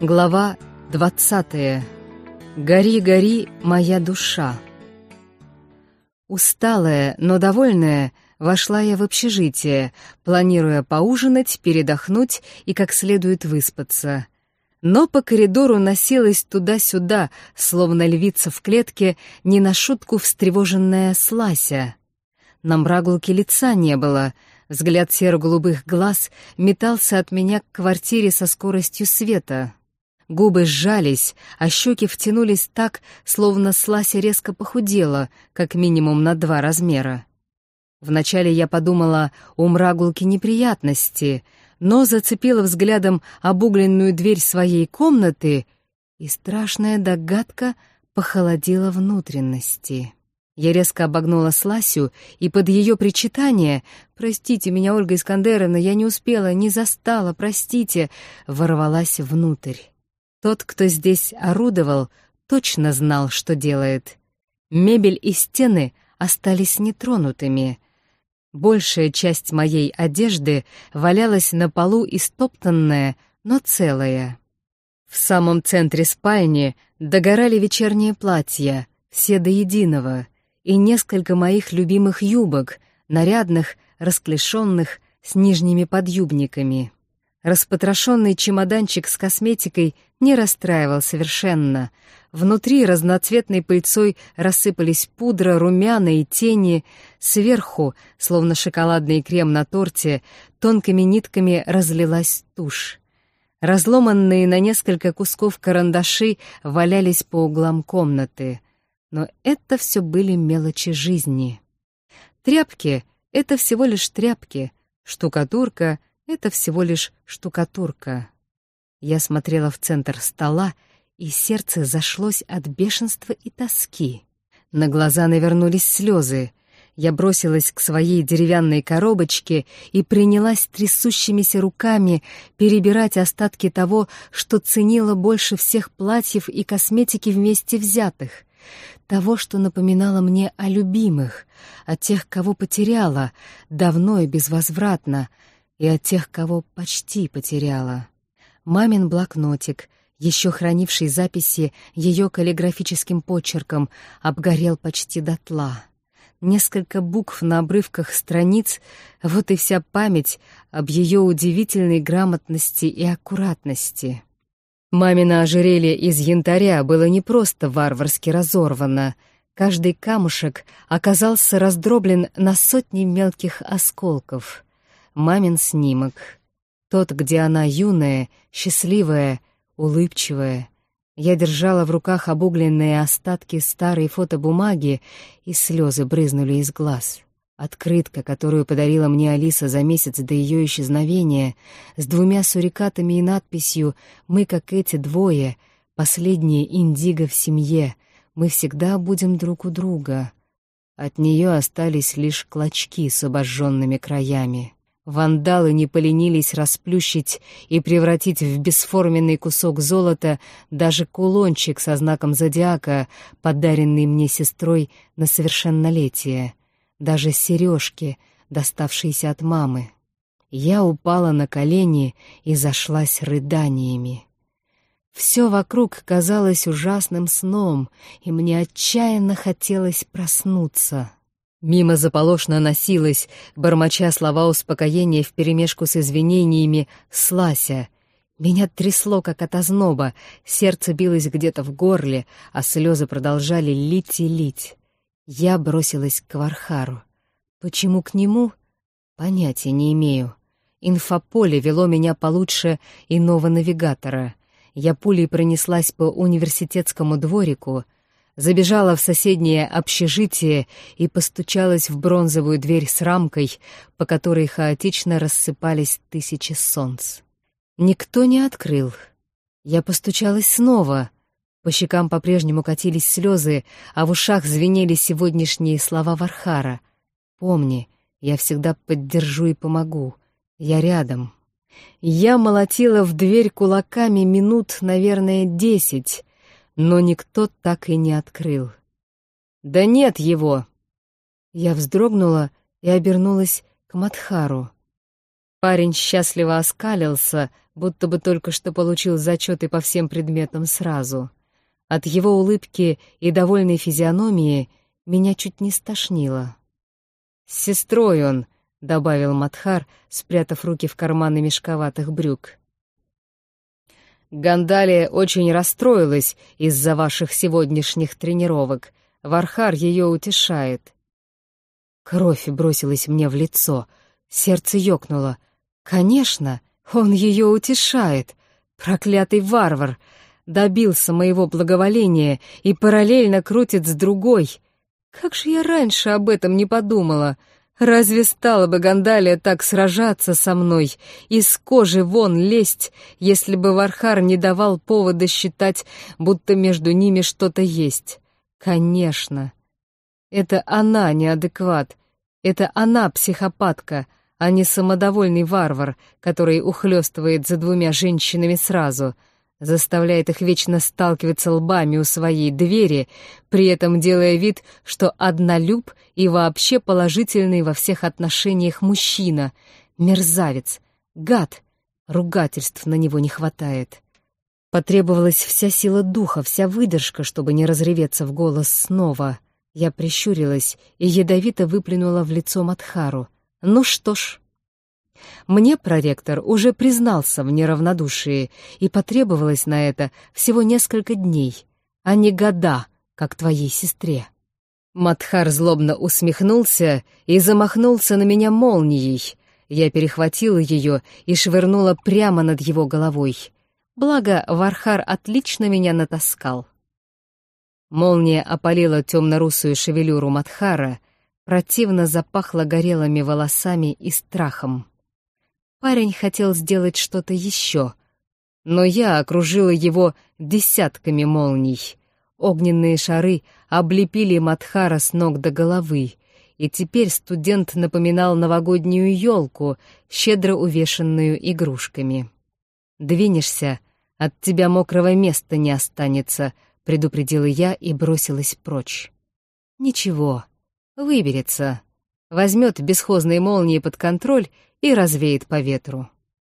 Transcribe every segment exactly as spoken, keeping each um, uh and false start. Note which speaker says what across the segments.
Speaker 1: Глава двадцатая. Гори, гори, моя душа. Усталая, но довольная, вошла я в общежитие, планируя поужинать, передохнуть и как следует выспаться. Но по коридору носилась туда-сюда, словно львица в клетке, не на шутку встревоженная Слася. На мрагулке лица не было, взгляд серо-голубых глаз метался от меня к квартире со скоростью света. Губы сжались, а щеки втянулись так, словно Слася резко похудела, как минимум на два размера. Вначале я подумала, у мрагулки неприятности, но зацепила взглядом обугленную дверь своей комнаты, и страшная догадка похолодела внутренности. Я резко обогнула Сласю, и под ее причитание «Простите меня, Ольга Искандеровна, я не успела, не застала, простите», ворвалась внутрь. Тот, кто здесь орудовал, точно знал, что делает. Мебель и стены остались нетронутыми. Большая часть моей одежды валялась на полу истоптанная, но целая. В самом центре спальни догорали вечерние платья, все до единого, и несколько моих любимых юбок, нарядных, расклешенных, с нижними подъюбниками. Распотрошенный чемоданчик с косметикой не расстраивал совершенно. Внутри разноцветной пыльцой рассыпались пудра, румяна и тени. Сверху, словно шоколадный крем на торте, тонкими нитками разлилась тушь. Разломанные на несколько кусков карандаши валялись по углам комнаты. Но это все были мелочи жизни. Тряпки — это всего лишь тряпки, штукатурка — это всего лишь штукатурка. Я смотрела в центр стола, и сердце зашлось от бешенства и тоски. На глаза навернулись слезы. Я бросилась к своей деревянной коробочке и принялась трясущимися руками перебирать остатки того, что ценила больше всех платьев и косметики вместе взятых. Того, что напоминало мне о любимых, о тех, кого потеряла, давно и безвозвратно, и от тех, кого почти потеряла. Мамин блокнотик, еще хранивший записи ее каллиграфическим почерком, обгорел почти дотла. Несколько букв на обрывках страниц — вот и вся память об ее удивительной грамотности и аккуратности. Мамино ожерелье из янтаря было не просто варварски разорвано. Каждый камушек оказался раздроблен на сотни мелких осколков. Мамин снимок. Тот, где она юная, счастливая, улыбчивая. Я держала в руках обугленные остатки старой фотобумаги, и слезы брызнули из глаз. Открытка, которую подарила мне Алиса за месяц до ее исчезновения, с двумя сурикатами и надписью «Мы, как эти двое, последние индиго в семье, мы всегда будем друг у друга». От нее остались лишь клочки с обожженными краями. Вандалы не поленились расплющить и превратить в бесформенный кусок золота даже кулончик со знаком зодиака, подаренный мне сестрой на совершеннолетие, даже сережки, доставшиеся от мамы. Я упала на колени и зашлась рыданиями. Все вокруг казалось ужасным сном, и мне отчаянно хотелось проснуться. Мимо заполошно носилась, бормоча слова успокоения вперемешку с извинениями, Слася. Меня трясло, как от озноба, сердце билось где-то в горле, а слезы продолжали лить и лить. Я бросилась к Вархару. Почему к нему? Понятия не имею. Инфополе вело меня получше иного навигатора. Я пулей пронеслась по университетскому дворику, забежала в соседнее общежитие и постучалась в бронзовую дверь с рамкой, по которой хаотично рассыпались тысячи солнц. Никто не открыл. Я постучалась снова. По щекам по-прежнему катились слезы, а в ушах звенели сегодняшние слова Вархара. «Помни, я всегда поддержу и помогу. Я рядом». Я молотила в дверь кулаками минут, наверное, десять, но никто так и не открыл. «Да нет его!» Я вздрогнула и обернулась к Мадхару. Парень счастливо оскалился, будто бы только что получил зачеты по всем предметам сразу. От его улыбки и довольной физиономии меня чуть не стошнило. «С сестрой он», — добавил Мадхар, спрятав руки в карманы мешковатых брюк. «Гандалия очень расстроилась из-за ваших сегодняшних тренировок. Вархар ее утешает». Кровь бросилась мне в лицо, сердце ёкнуло. «Конечно, он ее утешает. Проклятый варвар! Добился моего благоволения и параллельно крутит с другой. Как же я раньше об этом не подумала? Разве стала бы Гандалия так сражаться со мной, из кожи вон лезть, если бы Вархар не давал повода считать, будто между ними что-то есть? Конечно. Это она неадекват, это она психопатка, а не самодовольный варвар, который ухлёстывает за двумя женщинами сразу, заставляет их вечно сталкиваться лбами у своей двери, при этом делая вид, что однолюб и вообще положительный во всех отношениях мужчина, мерзавец, гад, ругательств на него не хватает. Потребовалась вся сила духа, вся выдержка, чтобы не разреветься в голос снова. Я прищурилась и ядовито выплюнула в лицо Мадхару. Ну что ж... Мне проректор уже признался в неравнодушии, и потребовалось на это всего несколько дней, а не года, как твоей сестре. Мадхар злобно усмехнулся и замахнулся на меня молнией. Я перехватила ее и швырнула прямо над его головой. Благо, Вархар отлично меня натаскал. Молния опалила темно-русую шевелюру Мадхара, противно запахло горелыми волосами и страхом. Парень хотел сделать что-то еще, но я окружила его десятками молний. Огненные шары облепили Мадхара с ног до головы, и теперь студент напоминал новогоднюю елку, щедро увешанную игрушками. «Двинешься, от тебя мокрого места не останется», — предупредила я и бросилась прочь. «Ничего, выберется, возьмет бесхозные молнии под контроль и развеет по ветру».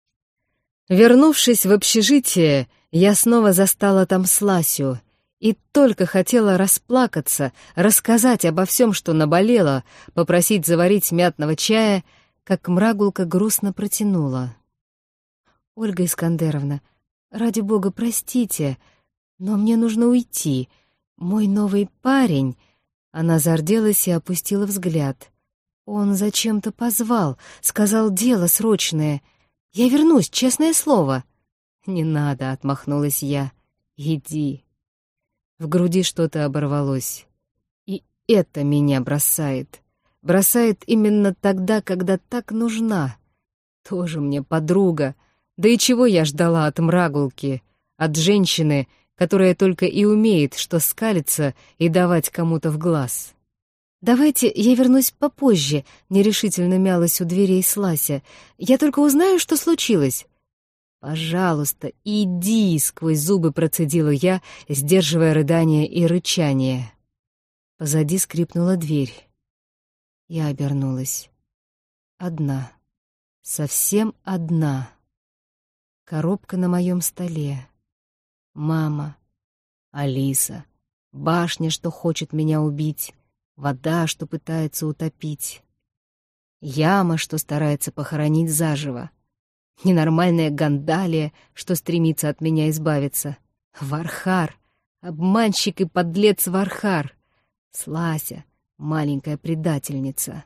Speaker 1: Вернувшись в общежитие, я снова застала там Сласю и только хотела расплакаться, рассказать обо всем, что наболело, попросить заварить мятного чая, как Мрагулка грустно протянула. «Ольга Искандеровна, ради бога, простите, но мне нужно уйти. Мой новый парень...» Она зарделась и опустила взгляд. «Он зачем-то позвал, сказал дело срочное. Я вернусь, честное слово». «Не надо», — отмахнулась я. «Иди». В груди что-то оборвалось. И это меня бросает. Бросает именно тогда, когда так нужна. Тоже мне подруга. Да и чего я ждала от Мрагулки? От женщины, которая только и умеет, что скалиться и давать кому-то в глаз. «Давайте я вернусь попозже», — нерешительно мялась у дверей Слася. «Я только узнаю, что случилось». «Пожалуйста, иди», — сквозь зубы процедила я, сдерживая рыдание и рычание. Позади скрипнула дверь. Я обернулась. Одна. Совсем одна. Коробка на моем столе. Мама. Алиса. Башня, что хочет меня убить. Вода, что пытается утопить. Яма, что старается похоронить заживо. Ненормальная Гандалия, что стремится от меня избавиться. Вархар. Обманщик и подлец Вархар. Слася. Маленькая предательница.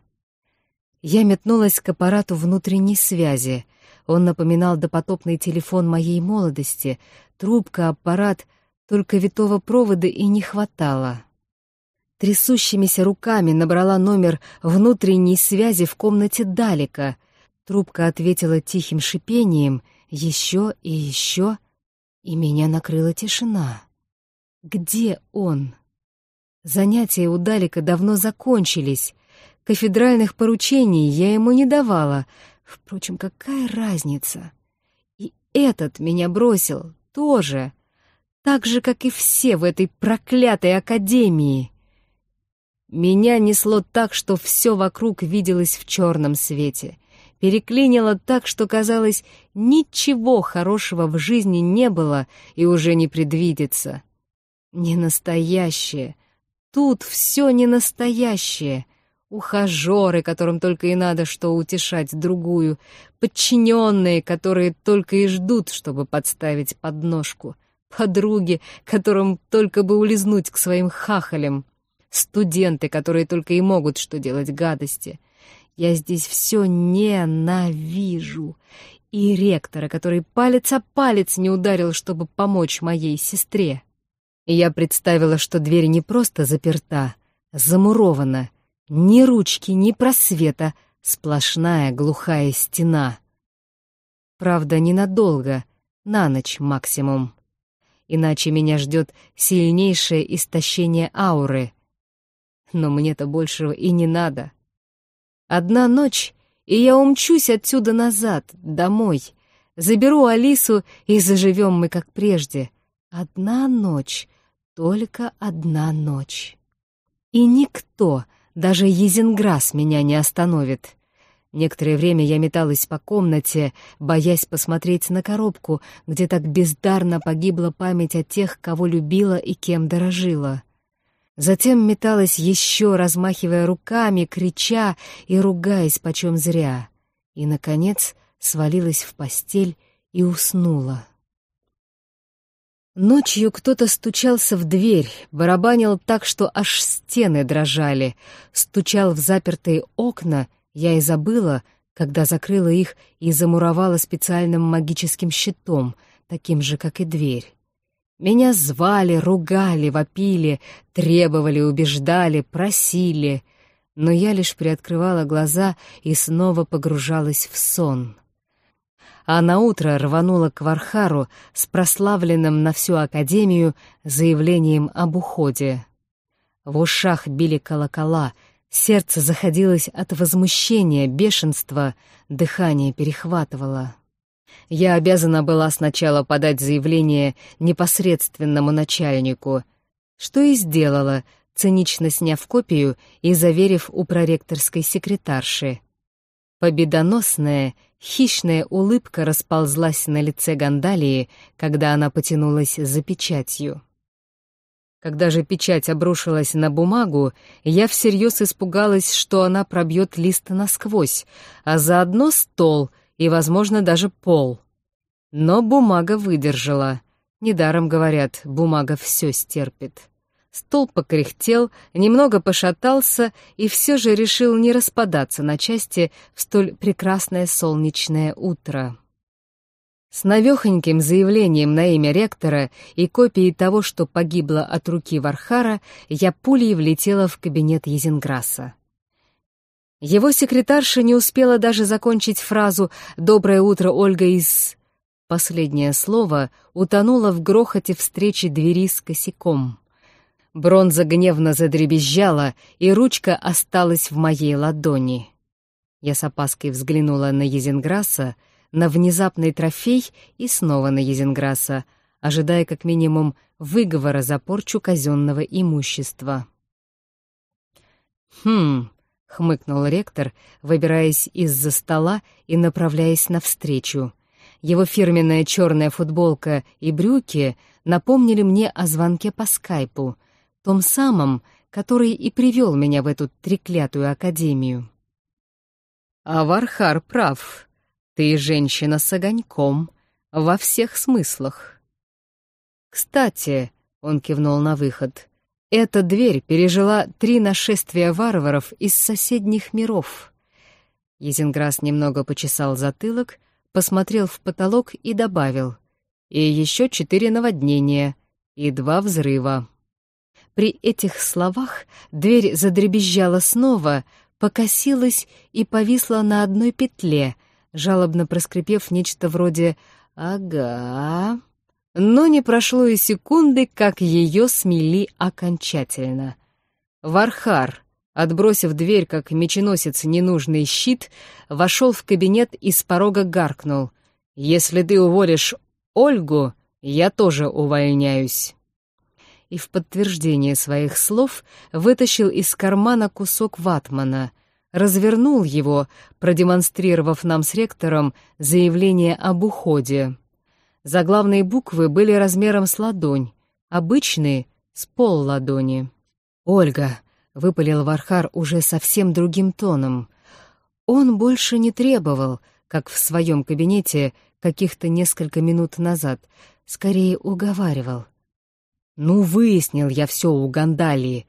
Speaker 1: Я метнулась к аппарату внутренней связи. Он напоминал допотопный телефон моей молодости. Трубка, аппарат, только витого провода и не хватало. Трясущимися руками набрала номер внутренней связи в комнате Далека. Трубка ответила тихим шипением, еще и еще, и меня накрыла тишина. Где он? Занятия у Далека давно закончились. Кафедральных поручений я ему не давала. Впрочем, какая разница? И этот меня бросил тоже, так же, как и все в этой проклятой академии. Меня несло так, что все вокруг виделось в черном свете. переклинило так, что, казалось, ничего хорошего в жизни не было и уже не предвидится. Не настоящее. Тут все не настоящее. Ухажеры, которым только и надо что утешать другую, подчиненные, которые только и ждут, чтобы подставить подножку, подруги, которым только бы улизнуть к своим хахалям, студенты, которые только и могут что делать гадости. Я здесь все ненавижу. И ректора, который палец о палец не ударил, чтобы помочь моей сестре. И я представила, что дверь не просто заперта, замурована. Ни ручки, ни просвета, сплошная глухая стена. Правда, ненадолго, на ночь максимум. Иначе меня ждет сильнейшее истощение ауры. Но мне-то большего и не надо. Одна ночь, и я умчусь отсюда назад, домой. Заберу Алису, и заживем мы как прежде. Одна ночь, только одна ночь. И никто, даже Йезенграсс, меня не остановит. Некоторое время я металась по комнате, боясь посмотреть на коробку, где так бездарно погибла память о тех, кого любила и кем дорожила. Затем металась еще, размахивая руками, крича и ругаясь почем зря. И, наконец, свалилась в постель и уснула. Ночью кто-то стучался в дверь, барабанил так, что аж стены дрожали, стучал в запертые окна, я и забыла, когда закрыла их и замуровала специальным магическим щитом, таким же, как и дверь. Меня звали, ругали, вопили, требовали, убеждали, просили, но я лишь приоткрывала глаза и снова погружалась в сон. А наутро рванула к Вархару с прославленным на всю Академию заявлением об уходе. В ушах били колокола, сердце заходилось от возмущения, бешенства, дыхание перехватывало. Я обязана была сначала подать заявление непосредственному начальнику, что и сделала, цинично сняв копию и заверив у проректорской секретарши. Победоносная, хищная улыбка расползлась на лице Гандалии, когда она потянулась за печатью. Когда же печать обрушилась на бумагу, я всерьез испугалась, что она пробьет лист насквозь, а заодно стол и, возможно, даже пол. Но бумага выдержала. Недаром говорят, бумага все стерпит. Стол покряхтел, немного пошатался и все же решил не распадаться на части в столь прекрасное солнечное утро. С навехоньким заявлением на имя ректора и копией того, что погибло от руки Вархара, я пулей влетела в кабинет Йезенграсса. Его секретарша не успела даже закончить фразу «Доброе утро, Ольга из...» Последнее слово утонуло в грохоте встречи двери с косяком. Бронза гневно задребезжала, и ручка осталась в моей ладони. Я с опаской взглянула на Йезенграсса, на внезапный трофей и снова на Йезенграсса, ожидая как минимум выговора за порчу казенного имущества. «Хм», — хмыкнул ректор, выбираясь из-за стола и направляясь навстречу. Его фирменная черная футболка и брюки напомнили мне о звонке по скайпу, том самом, который и привел меня в эту треклятую академию. А Вархар прав. Ты женщина с огоньком, во всех смыслах. Кстати, он кивнул на выход, эта дверь пережила три нашествия варваров из соседних миров. Йезенграсс немного почесал затылок, посмотрел в потолок и добавил: и еще четыре наводнения, и два взрыва. При этих словах дверь задребезжала снова, покосилась и повисла на одной петле, жалобно проскрипев нечто вроде «Ага». Но не прошло и секунды, как ее смели окончательно. Вархар, отбросив дверь, как меченосец ненужный щит, вошел в кабинет и с порога гаркнул: «Если ты уволишь Ольгу, я тоже увольняюсь». И в подтверждение своих слов вытащил из кармана кусок ватмана, развернул его, продемонстрировав нам с ректором заявление об уходе. Заглавные буквы были размером с ладонь, обычные — с полладони. «Ольга», — выпалил Вархар уже совсем другим тоном. Он больше не требовал, как в своем кабинете каких-то несколько минут назад, скорее уговаривал. «Ну, выяснил я все у Гандалии.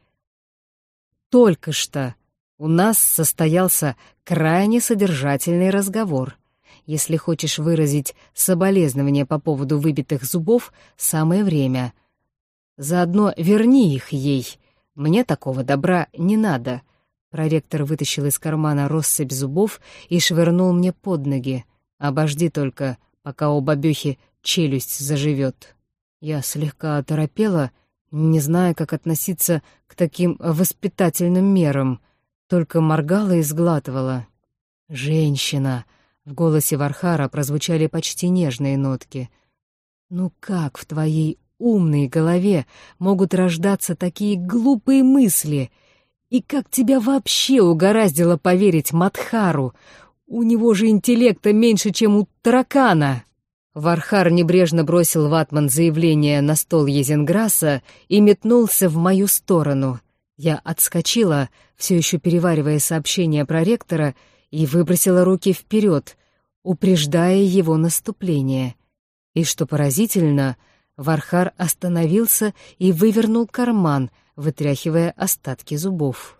Speaker 1: Только что у нас состоялся крайне содержательный разговор. Если хочешь выразить соболезнования по поводу выбитых зубов, самое время. Заодно верни их ей. Мне такого добра не надо». Проректор вытащил из кармана россыпь зубов и швырнул мне под ноги. «Обожди только, пока у бабёхи челюсть заживет». Я слегка оторопела, не зная, как относиться к таким воспитательным мерам, только моргала и сглатывала. «Женщина!» — в голосе Вархара прозвучали почти нежные нотки. «Ну как в твоей умной голове могут рождаться такие глупые мысли? И как тебя вообще угораздило поверить Мадхару? У него же интеллекта меньше, чем у таракана!» Вархар небрежно бросил ватман заявление на стол Езенграса и метнулся в мою сторону. Я отскочила, все еще переваривая сообщение проректора, и выбросила руки вперед, упреждая его наступление. И, что поразительно, Вархар остановился и вывернул карман, вытряхивая остатки зубов.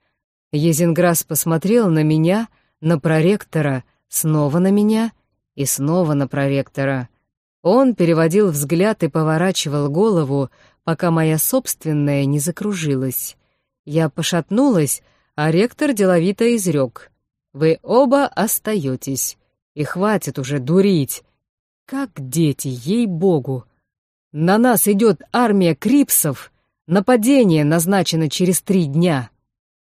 Speaker 1: Езенграс посмотрел на меня, на проректора, снова на меня и снова на проректора. Он переводил взгляд и поворачивал голову, пока моя собственная не закружилась. Я пошатнулась, а ректор деловито изрек: «Вы оба остаетесь, и хватит уже дурить. Как дети, ей-богу! На нас идет армия крипсов, нападение назначено через три дня».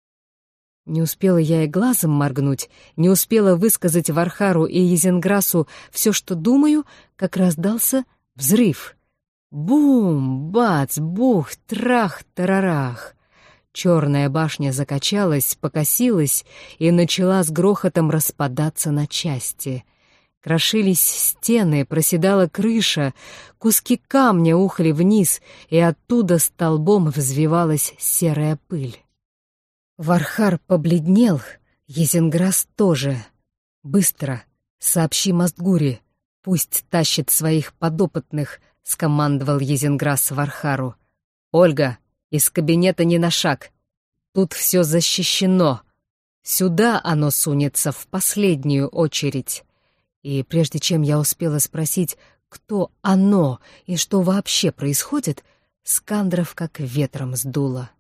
Speaker 1: Не успела я и глазом моргнуть, не успела высказать Вархару и Езенграсу все, что думаю, как раздался взрыв. Бум, бац, бух, трах, тарарах. Черная башня закачалась, покосилась и начала с грохотом распадаться на части. Крошились стены, проседала крыша, куски камня ухали вниз, и оттуда столбом взвивалась серая пыль. Вархар побледнел, Езенграс тоже. «Быстро, сообщи Мастгури, пусть тащит своих подопытных», — скомандовал Езенграс Вархару. «Ольга, из кабинета не на шаг. Тут все защищено. Сюда оно сунется в последнюю очередь». И прежде чем я успела спросить, кто оно и что вообще происходит, Скандров как ветром сдуло.